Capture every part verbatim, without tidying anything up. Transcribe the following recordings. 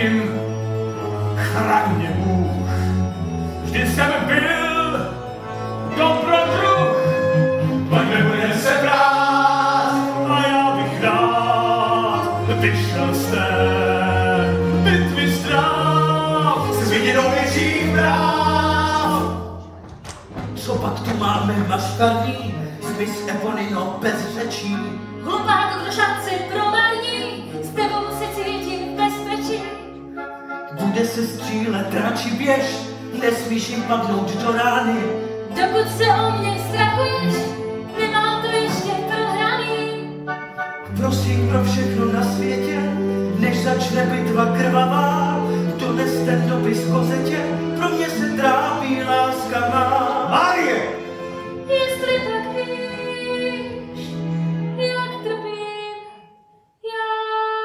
vím, chraň mě Bůh. Vždy jsem byl dobrodruh, pak nebude se brát a já bych rád vyšel z té bitvy zdrav s viděnou větších práv. Co pak tu máme maškarní, zmys Eponino bez řečí. Hlupá to šanci promarní, s tebou se cítím v bezpečí. Bude se střílet, radši běž, nesmíš jim padnout do rány. Dokud se o mě strachuješ, nemám to ještě prohraný. Prosím pro všechno na světě, než začne bitva krvavá, dones ten dopis kozetě, pro mě se trápí láska má. Marie! Jestli tak víš, jak trpím já.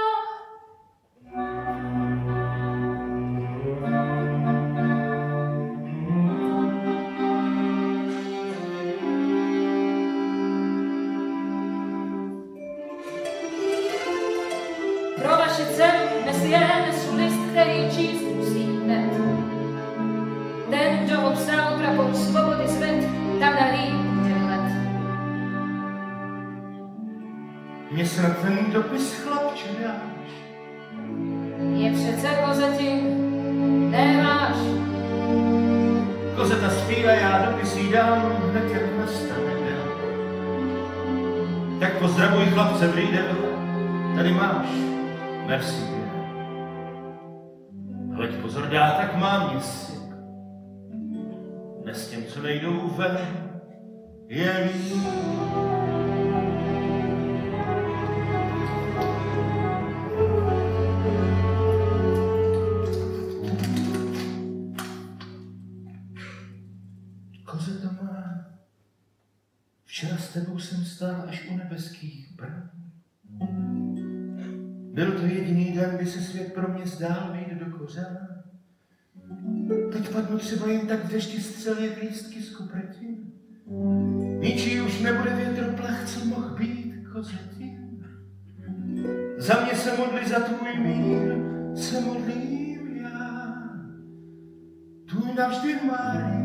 Pro vaši dceru dnes je nesu list, který číst musíme. Ten, kdo obsal prapor svobody svět, tam nalí let. Mně snad ten dopis, chlapče, dáš. Je přece kozetím, ne váš. Kozeta zpívá, já dopis jí dám, hned jak nastane den. Tak pozdravuj chlapce v Rýdel, tady máš, merci bien. Hleď pozor, dá, tak mám měsíc. Dnes těm, co nejdou ven, je líp. Kozeta má, včera s tebou jsem stál až u nebeských bran. Byl to jediný den, kdy se svět pro mě zdál vyjít do kořena. Teď padnu třeba jen tak v dešti střel jak lístky z kupretin. Ničí už nebude větroplach, co mohl být kozetin. Za mě se modli, za tvůj mír se modlím já. Tu navždy Marie.